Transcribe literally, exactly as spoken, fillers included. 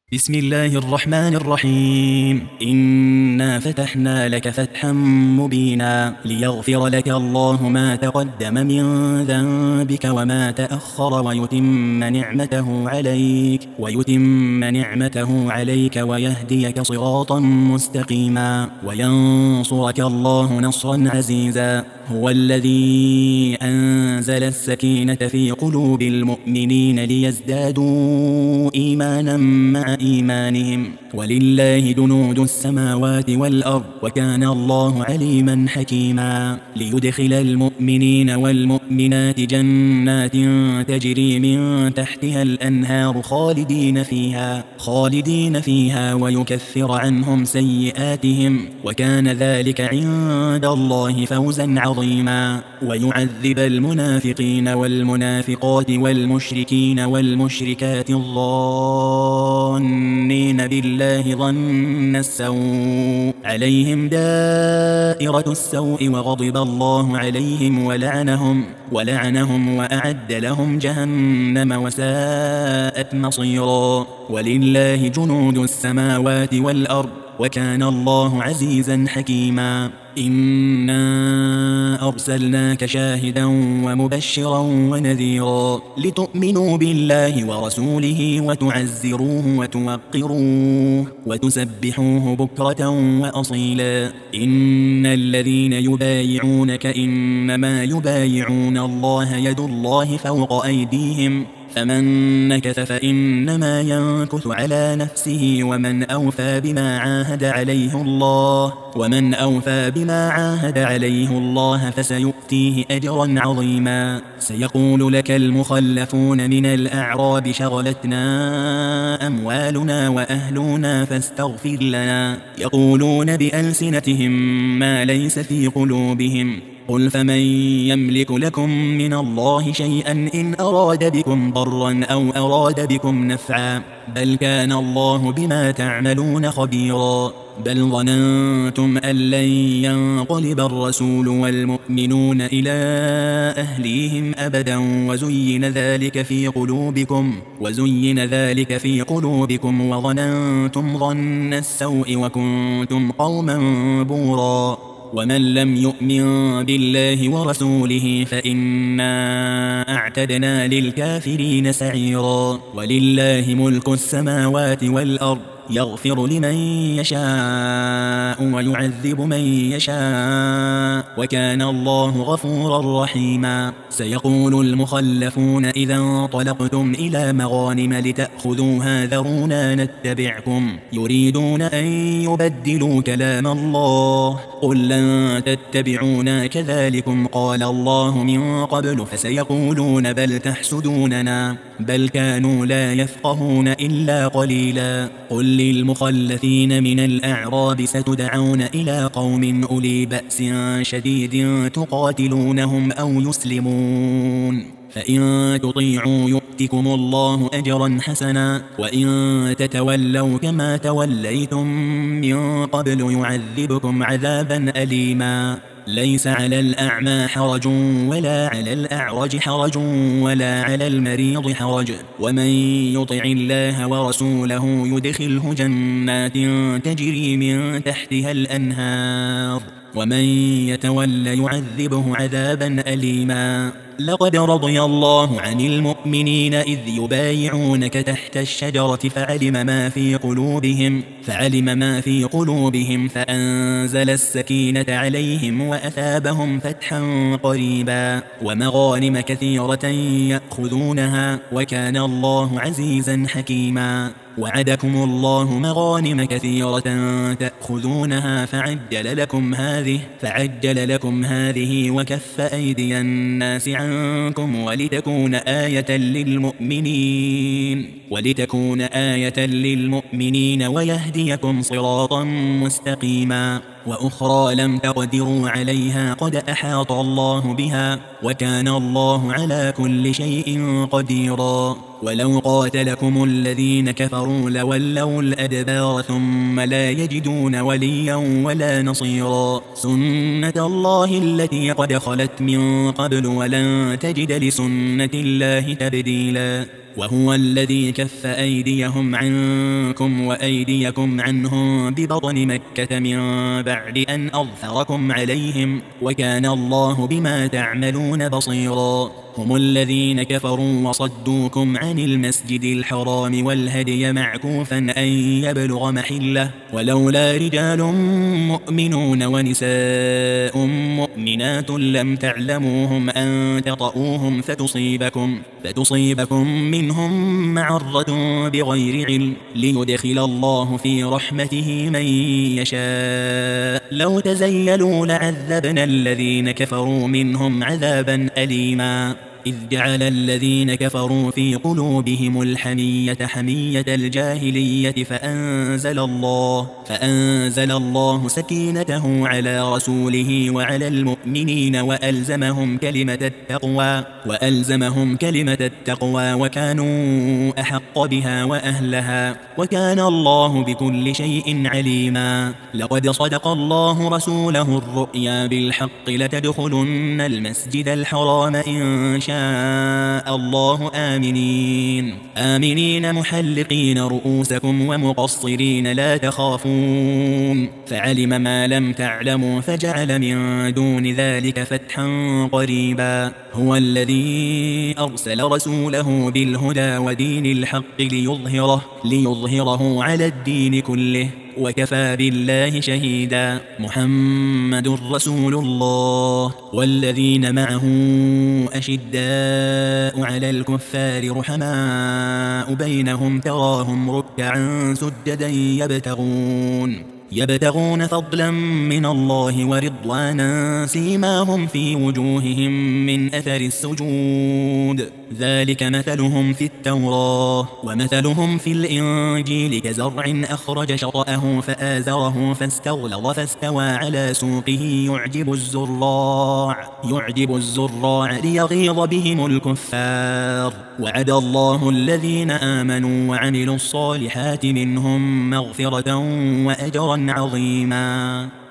بسم الله الرحمن الرحيم. إنا فتحنا لك فتحا مبينا ليغفر لك الله ما تقدم من ذنبك وما تأخر ويتم نعمته عليك ويتم نعمته عليك ويهديك صراطا مستقيما وينصرك الله نصرا عزيزا. هو الذي أنزل السكينة في قلوب المؤمنين ليزدادوا إيمانا مع إيمانهم ولله جنود السماوات والأرض وكان الله عليما حكيما. ليدخل المؤمنين والمؤمنات جنات تجري من تحتها الأنهار خالدين فيها خالدين فيها ويكفر عنهم سيئاتهم وكان ذلك عند الله فوزا عظيما. ويعذب المنافقين والمنافقات والمشركين والمشركات الظانين بالله ظن السوء عليهم دائرة السوء وغضب الله عليهم ولعنهم ولعنهم وأعد لهم جهنم وساءت مصيرا. ولله جنود السماوات والأرض وكان الله عزيزا حكيما. إنا أرسلناك شاهدا ومبشرا ونذيرا لتؤمنوا بالله ورسوله وتعزروه وتوقروه وتسبحوه بكرة وأصيلا. إن الذين يبايعونك إنما يبايعون الله يد الله فوق أيديهم فمن نكث فإنما ينكث على نفسه ومن أوفى بما عاهد عليه الله ومن أوفى بما عاهد عليه الله فسيؤتيه أجرا عظيما. سيقول لك المخلفون من الأعراب شغلتنا أموالنا وأهلنا فاستغفر لنا يقولون بألسنتهم ما ليس في قلوبهم قل فمن يملك لكم من الله شيئا إن أراد بكم ضرا أو أراد بكم نفعا بل كان الله بما تعملون خبيرا. بل ظننتم أن لن ينقلب الرسول والمؤمنون إلى أهليهم أبدا وزين ذلك في قلوبكم وزين ذلك في قلوبكم وظننتم ظن السوء وكنتم قوما بورا. ومن لم يؤمن بالله ورسوله فإنا أعتدنا للكافرين سعيرا. ولله ملك السماوات والأرض يغفر لمن يشاء ويعذب من يشاء وكان الله غفورا رحيما. سيقول المخلفون إذا انطلقتم إلى مغانم لتأخذوها ذرونا نتبعكم يريدون أن يبدلوا كلام الله قل لن تتبعونا كذلكم قال الله من قبل فسيقولون بل تحسدوننا بل كانوا لا يفقهون إلا قليلا. قل للمخلفين من الأعراب ستدعون إلى قوم أولي بأس شديد تقاتلونهم أو يسلمون فإن تطيعوا يؤتكم الله أجرا حسنا وإن تتولوا كما توليتم من قبل يعذبكم عذابا أليما. ليس على الأعمى حرج ولا على الأعرج حرج ولا على المريض حرج ومن يطع الله ورسوله يدخله جنات تجري من تحتها الأنهار ومن يتول يعذبه عذابا أليما. لقد رضي الله عن المؤمنين إذ يبايعونك تحت الشجرة فعلم ما في قلوبهم فعلم ما في قلوبهم فأنزل السكينة عليهم وأثابهم فتحا قريبا ومغانم كثيرة يأخذونها وكان الله عزيزا حكيما. وعدكم الله مغانم كثيرة تأخذونها فعجل لكم هذه فعجل لكم هذه وكف أيدي الناس عنكم ولتكون آية للمؤمنين ولتكون آية للمؤمنين ويهديكم صراطا مستقيما. وأخرى لم تقدروا عليها قد أحاط الله بها وكان الله على كل شيء قديرا. ولو قاتلكم الذين كفروا لولوا الأدبار ثم لا يجدون وليا ولا نصيرا. سنة الله التي قد خلت من قبل ولن تجد لسنة الله تبديلا. وهو الذي كف أيديهم عنكم وأيديكم عنهم ببطن مكة من بعد أن أظفركم عليهم وكان الله بما تعملون بصيرا هم الذين كفروا وصدوكم عن المسجد الحرام والهدي معكوفا أن يبلغ محله ولولا رجال مؤمنون ونساء مؤمنات لم تعلموهم أن تطؤوهم فتصيبكم, فتصيبكم منهم معرة بغير علم ليدخل الله في رحمته من يشاء لو تزيلوا لعذبنا الذين كفروا منهم عذابا أليما إذ جعل الذين كفروا في قلوبهم الحمية حمية الجاهلية فأنزل الله, فأنزل الله سكينته على رسوله وعلى المؤمنين وألزمهم كلمة التقوى, وألزمهم كلمة التقوى وكانوا أحق بها وأهلها وكان الله بكل شيء عليما لقد صدق الله رسوله الرؤيا بالحق لتدخلن المسجد الحرام إن شاء الله آمنين آمنين محلقين رؤوسكم ومقصرين لا تخافون فعلم ما لم تعلموا فجعل من دون ذلك فتحا قريبا هو الذي أرسل رسوله بالهدى ودين الحق ليظهره, ليظهره على الدين كله وكفى بالله شهيدا محمد رسول الله والذين معه أشداء على الكفار رحماء بينهم تراهم ركعا سجدا يبتغون يبتغون فضلا من الله ورضوانا سيماهم في وجوههم من أثر السجود ذلك مثلهم في التوراة ومثلهم في الإنجيل كزرع أخرج شطأه فآزره فاستغلظ فاستوى على سوقه يعجب الزراع, يعجب الزراع ليغيظ بهم الكفار وعد الله الذين آمنوا وعملوا الصالحات منهم مغفرة وأجرا عظيما